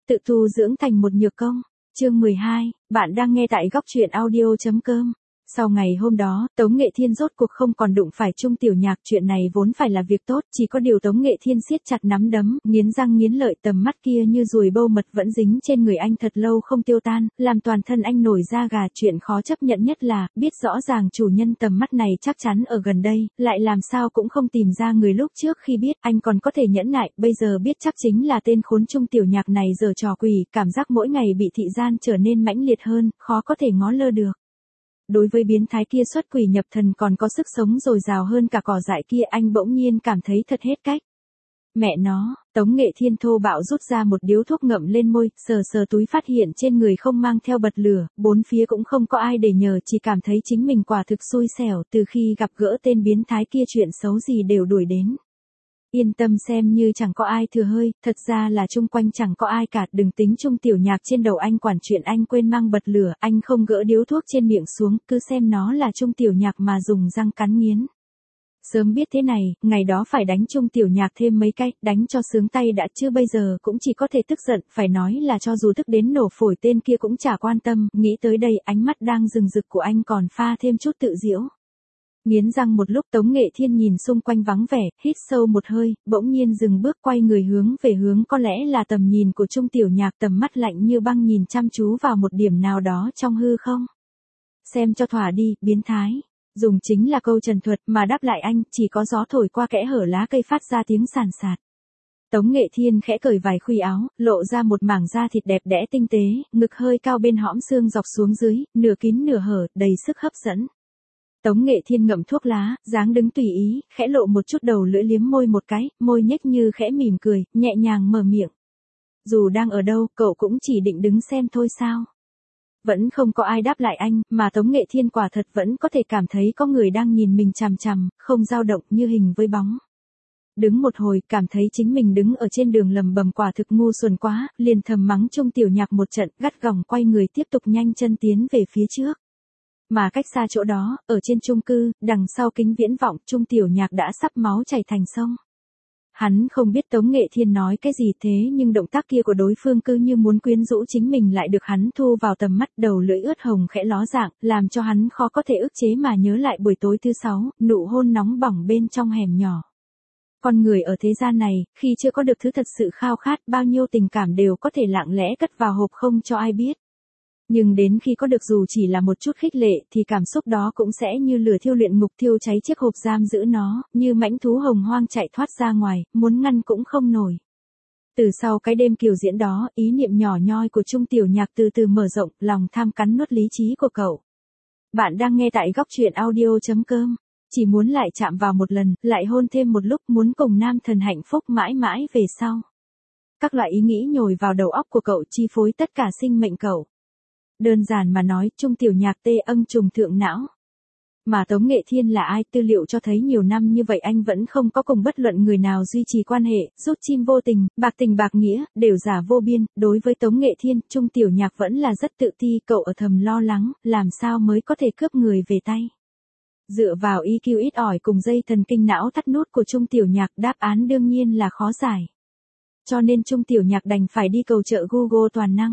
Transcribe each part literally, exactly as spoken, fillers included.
tự tu dưỡng thành một nhược công. Chương mười hai, bạn đang nghe tại góc truyện audio chấm com. Sau ngày hôm đó, Tống Nghệ Thiên rốt cuộc không còn đụng phải Chung Tiểu Nhạc, chuyện này vốn phải là việc tốt, chỉ có điều Tống Nghệ Thiên siết chặt nắm đấm, nghiến răng nghiến lợi, tầm mắt kia như ruồi bâu mật vẫn dính trên người anh thật lâu không tiêu tan, làm toàn thân anh nổi da gà. Chuyện khó chấp nhận nhất là, biết rõ ràng chủ nhân tầm mắt này chắc chắn ở gần đây, lại làm sao cũng không tìm ra người lúc trước khi biết, anh còn có thể nhẫn nại, bây giờ biết chắc chính là tên khốn Chung Tiểu Nhạc này giở trò quỷ, cảm giác mỗi ngày bị thị gian trở nên mãnh liệt hơn, khó có thể ngó lơ được. Đối với biến thái kia xuất quỷ nhập thần còn có sức sống dồi dào hơn cả cỏ dại kia, anh bỗng nhiên cảm thấy thật hết cách. Mẹ nó, Tống Nghệ Thiên thô bạo rút ra một điếu thuốc ngậm lên môi, sờ sờ túi phát hiện trên người không mang theo bật lửa, bốn phía cũng không có ai để nhờ, chỉ cảm thấy chính mình quả thực xui xẻo, từ khi gặp gỡ tên biến thái kia chuyện xấu gì đều đuổi đến. Yên tâm, xem như chẳng có ai thừa hơi, thật ra là chung quanh chẳng có ai cả, đừng tính Chung Tiểu Nhạc trên đầu anh quản chuyện, anh quên mang bật lửa, anh không gỡ điếu thuốc trên miệng xuống, cứ xem nó là Chung Tiểu Nhạc mà dùng răng cắn nghiến. Sớm biết thế này, ngày đó phải đánh Chung Tiểu Nhạc thêm mấy cái, đánh cho sướng tay đã, chứ bây giờ cũng chỉ có thể tức giận, phải nói là cho dù tức đến nổ phổi tên kia cũng chả quan tâm, nghĩ tới đây ánh mắt đang rừng rực của anh còn pha thêm chút tự giễu. Nghiến răng một lúc, Tống Nghệ Thiên nhìn xung quanh vắng vẻ, hít sâu một hơi, bỗng nhiên dừng bước, quay người hướng về hướng có lẽ là tầm nhìn của Chung Tiểu Nhạc, tầm mắt lạnh như băng nhìn chăm chú vào một điểm nào đó trong hư không. Xem cho thỏa đi, biến thái. Dùng chính là câu trần thuật mà đáp lại anh, chỉ có gió thổi qua kẽ hở lá cây phát ra tiếng sàn sạt. Tống Nghệ Thiên khẽ cởi vài khuy áo, lộ ra một mảng da thịt đẹp đẽ tinh tế, ngực hơi cao bên hõm xương dọc xuống dưới, nửa kín nửa hở, đầy sức hấp dẫn. Tống Nghệ Thiên ngậm thuốc lá, dáng đứng tùy ý, khẽ lộ một chút đầu lưỡi, liếm môi một cái, môi nhếch như khẽ mỉm cười, nhẹ nhàng mở miệng. Dù đang ở đâu, cậu cũng chỉ định đứng xem thôi sao? Vẫn không có ai đáp lại anh, mà Tống Nghệ Thiên quả thật vẫn có thể cảm thấy có người đang nhìn mình chằm chằm, không dao động, như hình với bóng. Đứng một hồi, cảm thấy chính mình đứng ở trên đường lầm bầm, quả thực ngu xuẩn quá, liền thầm mắng Chung Tiểu Nhạc một trận, gắt gỏng quay người tiếp tục nhanh chân tiến về phía trước. Mà cách xa chỗ đó, ở trên chung cư, đằng sau kính viễn vọng, Chung Tiểu Nhạc đã sắp máu chảy thành sông. Hắn không biết Tống Nghệ Thiên nói cái gì, thế nhưng động tác kia của đối phương cứ như muốn quyến rũ chính mình lại được hắn thu vào tầm mắt, đầu lưỡi ướt hồng khẽ ló dạng, làm cho hắn khó có thể ức chế mà nhớ lại buổi tối thứ sáu, nụ hôn nóng bỏng bên trong hẻm nhỏ. Con người ở thế gian này, khi chưa có được thứ thật sự khao khát, bao nhiêu tình cảm đều có thể lặng lẽ cất vào hộp không cho ai biết. Nhưng đến khi có được dù chỉ là một chút khích lệ thì cảm xúc đó cũng sẽ như lửa thiêu luyện ngục, thiêu cháy chiếc hộp giam giữ nó, như mãnh thú hồng hoang chạy thoát ra ngoài, muốn ngăn cũng không nổi. Từ sau cái đêm kiều diễn đó, ý niệm nhỏ nhoi của Chung Tiểu Nhạc từ từ mở rộng, lòng tham cắn nuốt lý trí của cậu. Bạn đang nghe tại góc truyện audio chấm com. Chỉ muốn lại chạm vào một lần, lại hôn thêm một lúc, muốn cùng nam thần hạnh phúc mãi mãi về sau. Các loại ý nghĩ nhồi vào đầu óc của cậu, chi phối tất cả sinh mệnh cậu. Đơn giản mà nói, Chung Tiểu Nhạc tê âng trùng thượng não. Mà Tống Nghệ Thiên là ai? Tư liệu cho thấy nhiều năm như vậy anh vẫn không có cùng bất luận người nào duy trì quan hệ, rút chim vô tình, bạc tình bạc nghĩa, đều giả vô biên. Đối với Tống Nghệ Thiên, Chung Tiểu Nhạc vẫn là rất tự ti, cậu ở thầm lo lắng, làm sao mới có thể cướp người về tay. Dựa vào i kiu ít ỏi cùng dây thần kinh não thắt nút của Chung Tiểu Nhạc, đáp án đương nhiên là khó giải. Cho nên Chung Tiểu Nhạc đành phải đi cầu trợ Google toàn năng.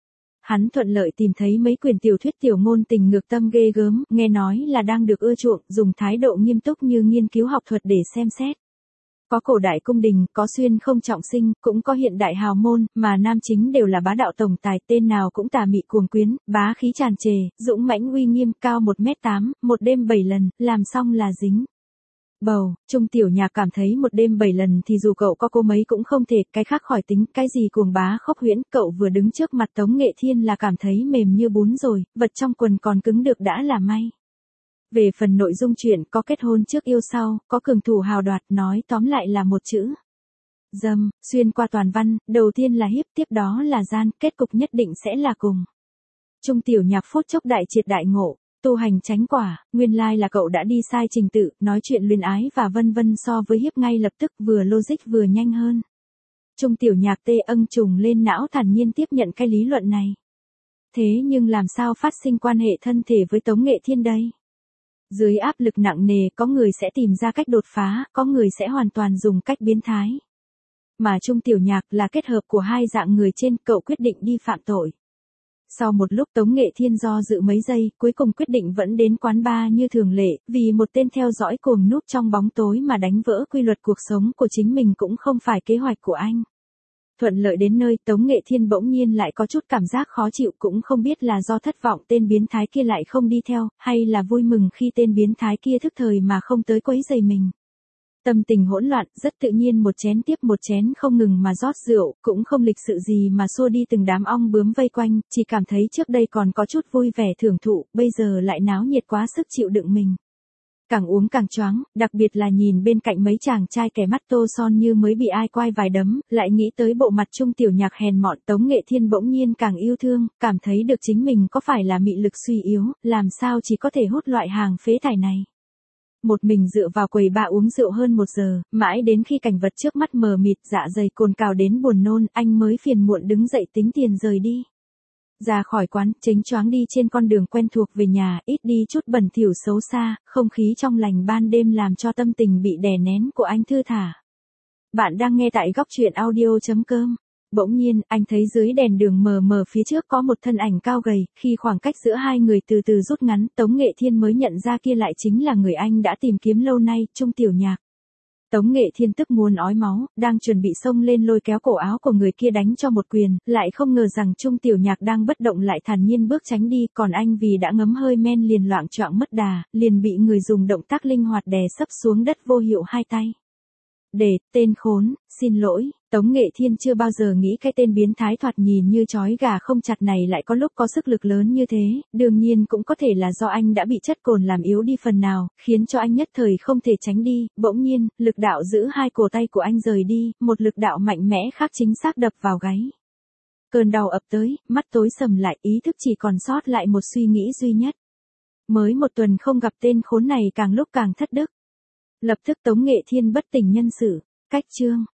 Hắn thuận lợi tìm thấy mấy quyển tiểu thuyết tiểu ngôn tình ngược tâm ghê gớm, nghe nói là đang được ưa chuộng, dùng thái độ nghiêm túc như nghiên cứu học thuật để xem xét. Có cổ đại cung đình, có xuyên không trọng sinh, cũng có hiện đại hào môn, mà nam chính đều là bá đạo tổng tài, tên nào cũng tà mị cuồng quyến, bá khí tràn trề, dũng mãnh uy nghiêm, cao một mét tám, một đêm bảy lần, làm xong là dính. Bầu, Chung Tiểu Nhạc cảm thấy một đêm bảy lần thì dù cậu có cô mấy cũng không thể, cái khác khỏi tính, cái gì cuồng bá khốc huyễn, cậu vừa đứng trước mặt Tống Nghệ Thiên là cảm thấy mềm như bún rồi, vật trong quần còn cứng được đã là may. Về phần nội dung chuyện, có kết hôn trước yêu sau, có cường thủ hào đoạt, nói tóm lại là một chữ. Dâm, xuyên qua toàn văn, đầu tiên là hiếp, tiếp đó là gian, kết cục nhất định sẽ là cùng. Chung Tiểu Nhạc phút chốc đại triệt đại ngộ. Tu hành tránh quả, nguyên lai là cậu đã đi sai trình tự, nói chuyện luyến ái và vân vân so với hiếp ngay lập tức, vừa logic vừa nhanh hơn. Chung Tiểu Nhạc tê âng trùng lên não, thản nhiên tiếp nhận cái lý luận này. Thế nhưng làm sao phát sinh quan hệ thân thể với Tống Nghệ Thiên đây? Dưới áp lực nặng nề, có người sẽ tìm ra cách đột phá, có người sẽ hoàn toàn dùng cách biến thái. Mà Trung Tiểu Nhạc là kết hợp của hai dạng người trên, cậu quyết định đi phạm tội. Sau một lúc Tống Nghệ Thiên do dự mấy giây, cuối cùng quyết định vẫn đến quán bar như thường lệ, vì một tên theo dõi cuồng núp trong bóng tối mà đánh vỡ quy luật cuộc sống của chính mình cũng không phải kế hoạch của anh. Thuận lợi đến nơi, Tống Nghệ Thiên bỗng nhiên lại có chút cảm giác khó chịu, cũng không biết là do thất vọng tên biến thái kia lại không đi theo, hay là vui mừng khi tên biến thái kia thức thời mà không tới quấy rầy mình. Tâm tình hỗn loạn, rất tự nhiên một chén tiếp một chén không ngừng mà rót rượu, cũng không lịch sự gì mà xua đi từng đám ong bướm vây quanh, chỉ cảm thấy trước đây còn có chút vui vẻ thưởng thụ, bây giờ lại náo nhiệt quá sức chịu đựng mình. Càng uống càng choáng, đặc biệt là nhìn bên cạnh mấy chàng trai kẻ mắt tô son như mới bị ai quai vài đấm, lại nghĩ tới bộ mặt Trung Tiểu Nhạc hèn mọn, Tống Nghệ Thiên bỗng nhiên càng yêu thương, cảm thấy được chính mình có phải là mị lực suy yếu, làm sao chỉ có thể hút loại hàng phế thải này. Một mình dựa vào quầy bar uống rượu hơn một giờ, mãi đến khi cảnh vật trước mắt mờ mịt, dạ dày cồn cào đến buồn nôn, anh mới phiền muộn đứng dậy tính tiền rời đi. Ra khỏi quán, chính choáng đi trên con đường quen thuộc về nhà, ít đi chút bẩn thỉu xấu xa, không khí trong lành ban đêm làm cho tâm tình bị đè nén của anh thư thả. Bạn đang nghe tại góc truyện audio chấm com. Bỗng nhiên, anh thấy dưới đèn đường mờ mờ phía trước có một thân ảnh cao gầy, khi khoảng cách giữa hai người từ từ rút ngắn, Tống Nghệ Thiên mới nhận ra kia lại chính là người anh đã tìm kiếm lâu nay, Trung Tiểu Nhạc. Tống Nghệ Thiên tức muốn ói máu, đang chuẩn bị xông lên lôi kéo cổ áo của người kia đánh cho một quyền, lại không ngờ rằng Trung Tiểu Nhạc đang bất động lại thản nhiên bước tránh đi, còn anh vì đã ngấm hơi men liền loạng choạng mất đà, liền bị người dùng động tác linh hoạt đè sấp xuống đất vô hiệu hai tay. Để, tên khốn, xin lỗi, Tống Nghệ Thiên chưa bao giờ nghĩ cái tên biến thái thoạt nhìn như chói gà không chặt này lại có lúc có sức lực lớn như thế, đương nhiên cũng có thể là do anh đã bị chất cồn làm yếu đi phần nào, khiến cho anh nhất thời không thể tránh đi, bỗng nhiên, lực đạo giữ hai cổ tay của anh rời đi, một lực đạo mạnh mẽ khác chính xác đập vào gáy. Cơn đau ập tới, mắt tối sầm lại, ý thức chỉ còn sót lại một suy nghĩ duy nhất. Mới một tuần không gặp tên khốn này càng lúc càng thất đức. Lập tức Tống Nghệ Thiên bất tỉnh nhân sự, cách chương.